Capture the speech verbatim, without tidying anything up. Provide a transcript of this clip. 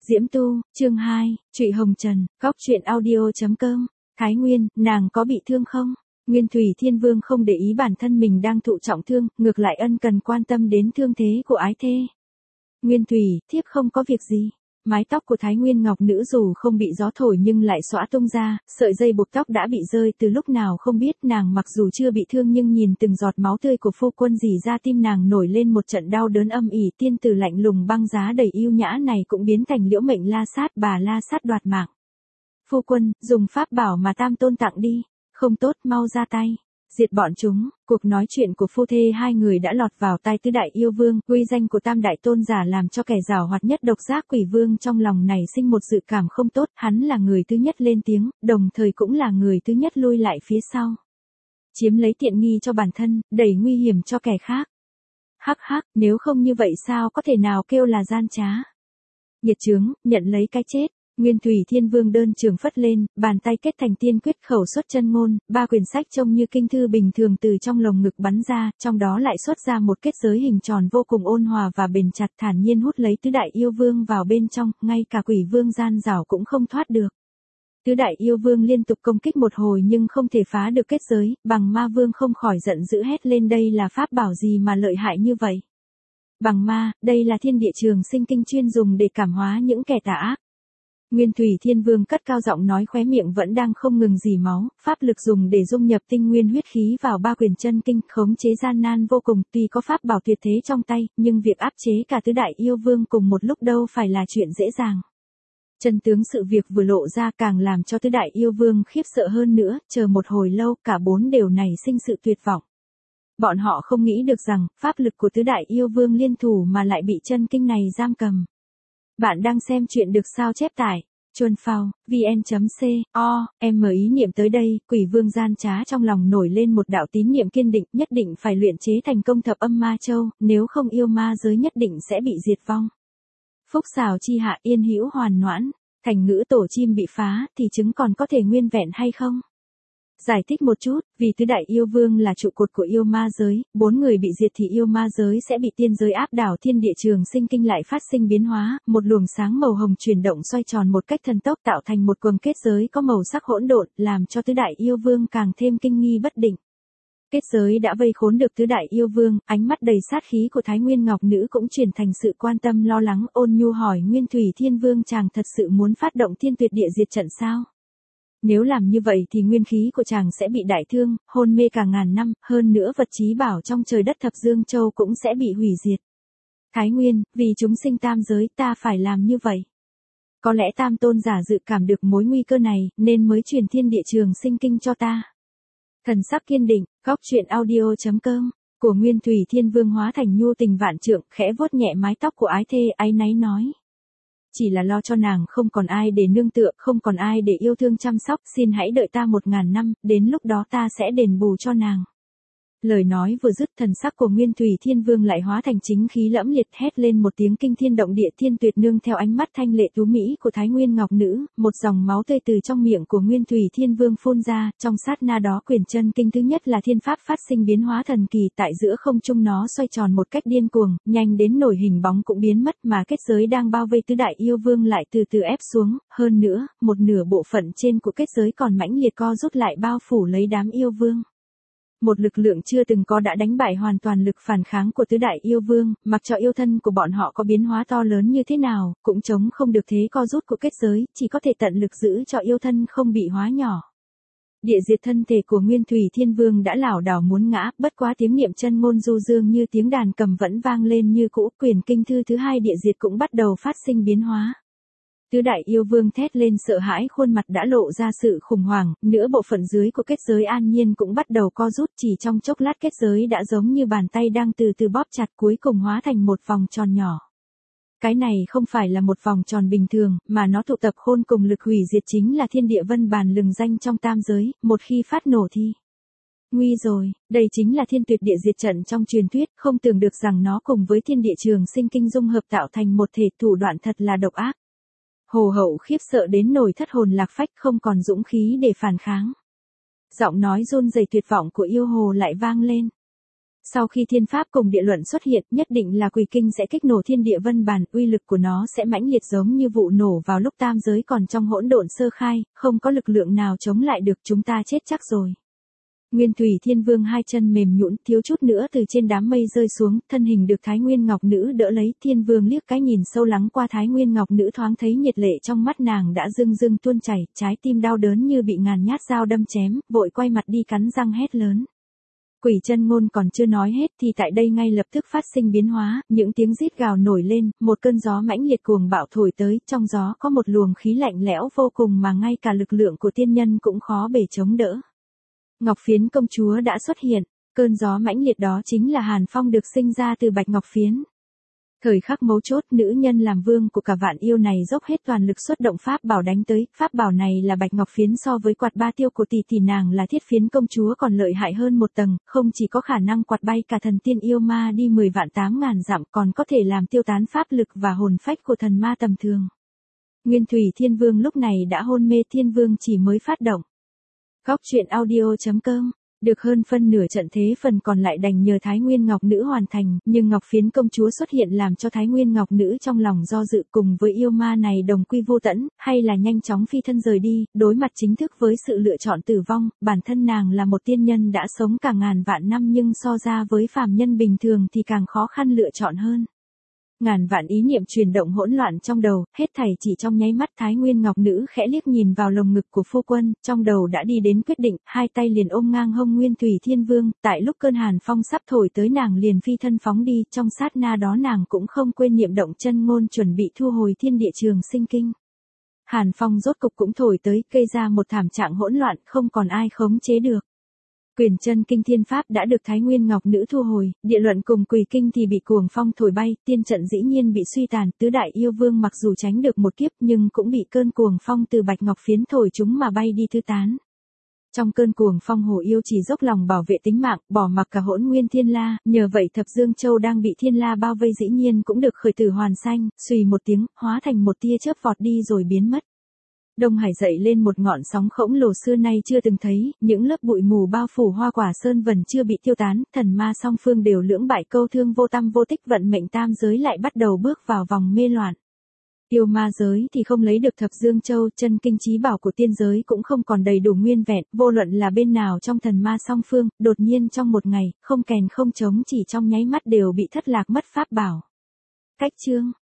Diễm Tu, chương hai, Trụy Hồng Trần, góc truyện audio.com, Thái Nguyên, nàng có bị thương không? Nguyên Thủy Thiên Vương không để ý bản thân mình đang thụ trọng thương, ngược lại ân cần quan tâm đến thương thế của ái thê. Nguyên Thủy, thiếp không có việc gì. Mái tóc của Thái Nguyên Ngọc Nữ dù không bị gió thổi nhưng lại xõa tung ra, sợi dây buộc tóc đã bị rơi từ lúc nào không biết. Nàng mặc dù chưa bị thương nhưng nhìn từng giọt máu tươi của phu quân rỉ ra tim nàng nổi lên một trận đau đớn âm ỉ. Tiên tử lạnh lùng băng giá đầy yêu nhã này cũng biến thành liễu mệnh la sát, bà la sát đoạt mạng. Phu quân, dùng pháp bảo mà Tam Tôn tặng đi, không tốt, mau ra tay. Diệt bọn chúng. Cuộc nói chuyện của phu thê hai người đã lọt vào tai tứ đại yêu vương. Uy danh của Tam Đại Tôn giả làm cho kẻ giàu hoạt nhất độc giác quỷ vương trong lòng này sinh một dự cảm không tốt. Hắn là người thứ nhất lên tiếng, đồng thời cũng là người thứ nhất lui lại phía sau. Chiếm lấy tiện nghi cho bản thân, đẩy nguy hiểm cho kẻ khác. Hắc hắc, nếu không như vậy sao có thể nào kêu là gian trá. Nghiệt chướng, nhận lấy cái chết. Nguyên Thủy Thiên Vương đơn trường phất lên, bàn tay kết thành tiên quyết khẩu xuất chân ngôn, ba quyển sách trông như kinh thư bình thường từ trong lồng ngực bắn ra, trong đó lại xuất ra một kết giới hình tròn vô cùng ôn hòa và bền chặt, thản nhiên hút lấy tứ đại yêu vương vào bên trong, ngay cả quỷ vương gian rảo cũng không thoát được. Tứ đại yêu vương liên tục công kích một hồi nhưng không thể phá được kết giới, Bằng Ma Vương không khỏi giận dữ hét lên, đây là pháp bảo gì mà lợi hại như vậy? Bằng Ma, đây là Thiên Địa Trường Sinh Kinh chuyên dùng để cảm hóa những kẻ tà ác. Nguyên Thủy Thiên Vương cất cao giọng nói, khóe miệng vẫn đang không ngừng rỉ máu, pháp lực dùng để dung nhập tinh nguyên huyết khí vào ba quyển chân kinh, khống chế gian nan vô cùng. Tuy có pháp bảo tuyệt thế trong tay, nhưng việc áp chế cả tứ đại yêu vương cùng một lúc đâu phải là chuyện dễ dàng. Chân tướng sự việc vừa lộ ra càng làm cho tứ đại yêu vương khiếp sợ hơn nữa, chờ một hồi lâu, cả bốn đều nảy sinh sự tuyệt vọng. Bọn họ không nghĩ được rằng, pháp lực của tứ đại yêu vương liên thủ mà lại bị chân kinh này giam cầm. Bạn đang xem chuyện được sao chép tải chuan phao vn.co, em mở ý niệm tới đây, quỷ vương gian trá trong lòng nổi lên một đạo tín niệm kiên định, nhất định phải luyện chế thành công thập âm ma châu, nếu không yêu ma giới nhất định sẽ bị diệt vong. Phúc xào chi hạ, yên hữu hoàn noãn, thành ngữ tổ chim bị phá thì trứng còn có thể nguyên vẹn hay không? Giải thích một chút, vì tứ đại yêu vương là trụ cột của yêu ma giới, bốn người bị diệt thì yêu ma giới sẽ bị tiên giới áp đảo. Thiên Địa Trường Sinh Kinh lại phát sinh biến hóa, một luồng sáng màu hồng chuyển động xoay tròn một cách thần tốc tạo thành một quầng kết giới có màu sắc hỗn độn, làm cho tứ đại yêu vương càng thêm kinh nghi bất định. Kết giới đã vây khốn được tứ đại yêu vương, ánh mắt đầy sát khí của Thái Nguyên Ngọc Nữ cũng chuyển thành sự quan tâm lo lắng, ôn nhu hỏi Nguyên Thủy Thiên Vương, chàng thật sự muốn phát động thiên tuyệt địa diệt trận sao? Nếu làm như vậy thì nguyên khí của chàng sẽ bị đại thương, hôn mê cả ngàn năm, hơn nữa vật chí bảo trong trời đất thập dương châu cũng sẽ bị hủy diệt. Thái Nguyên, vì chúng sinh tam giới ta phải làm như vậy. Có lẽ Tam Tôn giả dự cảm được mối nguy cơ này, nên mới truyền Thiên Địa Trường Sinh Kinh cho ta. Thần sắc kiên định, góc truyện audio.com, của Nguyên Thủy Thiên Vương hóa thành nhu tình vạn trượng, khẽ vuốt nhẹ mái tóc của ái thê, áy náy nói. Chỉ là lo cho nàng không còn ai để nương tựa, không còn ai để yêu thương chăm sóc, xin hãy đợi ta một ngàn năm, đến lúc đó ta sẽ đền bù cho nàng. Lời nói vừa dứt, thần sắc của Nguyên Thủy Thiên Vương lại hóa thành chính khí lẫm liệt, hét lên một tiếng kinh thiên động địa. Thiên Tuyệt nương theo ánh mắt thanh lệ tú mỹ của Thái Nguyên Ngọc Nữ, một dòng máu tươi từ trong miệng của Nguyên Thủy Thiên Vương phun ra, trong sát na đó quyển chân kinh thứ nhất là thiên pháp phát sinh biến hóa thần kỳ, tại giữa không trung nó xoay tròn một cách điên cuồng, nhanh đến nổi hình bóng cũng biến mất, mà kết giới đang bao vây tứ đại yêu vương lại từ từ ép xuống, hơn nữa, một nửa bộ phận trên của kết giới còn mãnh liệt co rút lại bao phủ lấy đám yêu vương. Một lực lượng chưa từng có đã đánh bại hoàn toàn lực phản kháng của tứ đại yêu vương, mặc cho yêu thân của bọn họ có biến hóa to lớn như thế nào, cũng chống không được thế co rút của kết giới, chỉ có thể tận lực giữ cho yêu thân không bị hóa nhỏ. Địa diệt thân thể của Nguyên Thủy Thiên Vương đã lảo đảo muốn ngã, bất quá tiếng niệm chân ngôn du dương như tiếng đàn cầm vẫn vang lên như cũ, quyển kinh thư thứ hai địa diệt cũng bắt đầu phát sinh biến hóa. Tứ đại yêu vương thét lên sợ hãi, khuôn mặt đã lộ ra sự khủng hoảng, nửa bộ phận dưới của kết giới an nhiên cũng bắt đầu co rút, chỉ trong chốc lát kết giới đã giống như bàn tay đang từ từ bóp chặt, cuối cùng hóa thành một vòng tròn nhỏ. Cái này không phải là một vòng tròn bình thường, mà nó tụ tập khôn cùng lực hủy diệt chính là thiên địa vân bàn lừng danh trong tam giới, một khi phát nổ thì... Nguy rồi, đây chính là thiên tuyệt địa diệt trận trong truyền thuyết, không tưởng được rằng nó cùng với Thiên Địa Trường Sinh Kinh dung hợp tạo thành một thể, thủ đoạn thật là độc ác. Hồ hậu khiếp sợ đến nổi thất hồn lạc phách, không còn dũng khí để phản kháng. Giọng nói run rẩy tuyệt vọng của yêu hồ lại vang lên. Sau khi thiên pháp cùng địa luận xuất hiện, nhất định là quỷ kinh sẽ kích nổ thiên địa vân bản, uy lực của nó sẽ mãnh liệt giống như vụ nổ vào lúc tam giới còn trong hỗn độn sơ khai, không có lực lượng nào chống lại được, chúng ta chết chắc rồi. Nguyên Thủy Thiên Vương hai chân mềm nhũn, thiếu chút nữa từ trên đám mây rơi xuống, thân hình được Thái Nguyên Ngọc Nữ đỡ lấy. Thiên Vương liếc cái nhìn sâu lắng qua Thái Nguyên Ngọc Nữ, thoáng thấy nhiệt lệ trong mắt nàng đã rưng rưng tuôn chảy, trái tim đau đớn như bị ngàn nhát dao đâm chém, vội quay mặt đi cắn răng hét lớn. Quỷ chân ngôn còn chưa nói hết thì tại đây ngay lập tức phát sinh biến hóa, những tiếng rít gào nổi lên, một cơn gió mãnh liệt cuồng bạo thổi tới, trong gió có một luồng khí lạnh lẽo vô cùng mà ngay cả lực lượng của tiên nhân cũng khó bề chống đỡ. Ngọc Phiến công chúa đã xuất hiện, cơn gió mãnh liệt đó chính là Hàn Phong được sinh ra từ Bạch Ngọc Phiến. Thời khắc mấu chốt, nữ nhân làm vương của cả vạn yêu này dốc hết toàn lực xuất động pháp bảo đánh tới, pháp bảo này là Bạch Ngọc Phiến, so với quạt ba tiêu của tỷ tỷ nàng là Thiết Phiến công chúa còn lợi hại hơn một tầng, không chỉ có khả năng quạt bay cả thần tiên yêu ma đi mười vạn tám ngàn dặm, còn có thể làm tiêu tán pháp lực và hồn phách của thần ma tầm thường. Nguyên Thủy Thiên Vương lúc này đã hôn mê, Thiên Vương chỉ mới phát động. Góc truyện audio chấm com. Được hơn phân nửa trận thế phần còn lại đành nhờ Thái Nguyên Ngọc Nữ hoàn thành, nhưng Ngọc Phiến công chúa xuất hiện làm cho Thái Nguyên Ngọc Nữ trong lòng do dự, cùng với yêu ma này đồng quy vô tẫn, hay là nhanh chóng phi thân rời đi, đối mặt chính thức với sự lựa chọn tử vong. Bản thân nàng là một tiên nhân đã sống cả ngàn vạn năm, nhưng so ra với phàm nhân bình thường thì càng khó khăn lựa chọn hơn. Ngàn vạn ý niệm chuyển động hỗn loạn trong đầu, hết thảy chỉ trong nháy mắt. Thái Nguyên Ngọc Nữ khẽ liếc nhìn vào lồng ngực của phu quân, trong đầu đã đi đến quyết định, hai tay liền ôm ngang hông Nguyên Thủy Thiên Vương, tại lúc cơn hàn phong sắp thổi tới nàng liền phi thân phóng đi, trong sát na đó nàng cũng không quên niệm động chân ngôn chuẩn bị thu hồi thiên địa trường sinh kinh. Hàn phong rốt cục cũng thổi tới, gây ra một thảm trạng hỗn loạn, không còn ai khống chế được. Quyền chân kinh thiên pháp đã được Thái Nguyên Ngọc Nữ thu hồi, địa luận cùng quỷ kinh thì bị cuồng phong thổi bay, tiên trận dĩ nhiên bị suy tàn, tứ đại yêu vương mặc dù tránh được một kiếp nhưng cũng bị cơn cuồng phong từ Bạch Ngọc Phiến thổi chúng mà bay đi thư tán. Trong cơn cuồng phong hồ yêu chỉ dốc lòng bảo vệ tính mạng, bỏ mặc cả hỗn nguyên thiên la, nhờ vậy Thập Dương Châu đang bị thiên la bao vây dĩ nhiên cũng được khởi tử hoàn sanh, xùy một tiếng, hóa thành một tia chớp vọt đi rồi biến mất. Đông Hải dậy lên một ngọn sóng khổng lồ xưa nay chưa từng thấy, những lớp bụi mù bao phủ Hoa Quả Sơn vẫn chưa bị tiêu tán, thần ma song phương đều lưỡng bại câu thương, vô tâm vô tích, vận mệnh tam giới lại bắt đầu bước vào vòng mê loạn. Yêu ma giới thì không lấy được Thập Dương Châu, chân kinh chí bảo của tiên giới cũng không còn đầy đủ nguyên vẹn, vô luận là bên nào trong thần ma song phương, đột nhiên trong một ngày, không kèn không trống chỉ trong nháy mắt đều bị thất lạc mất pháp bảo. Cách chương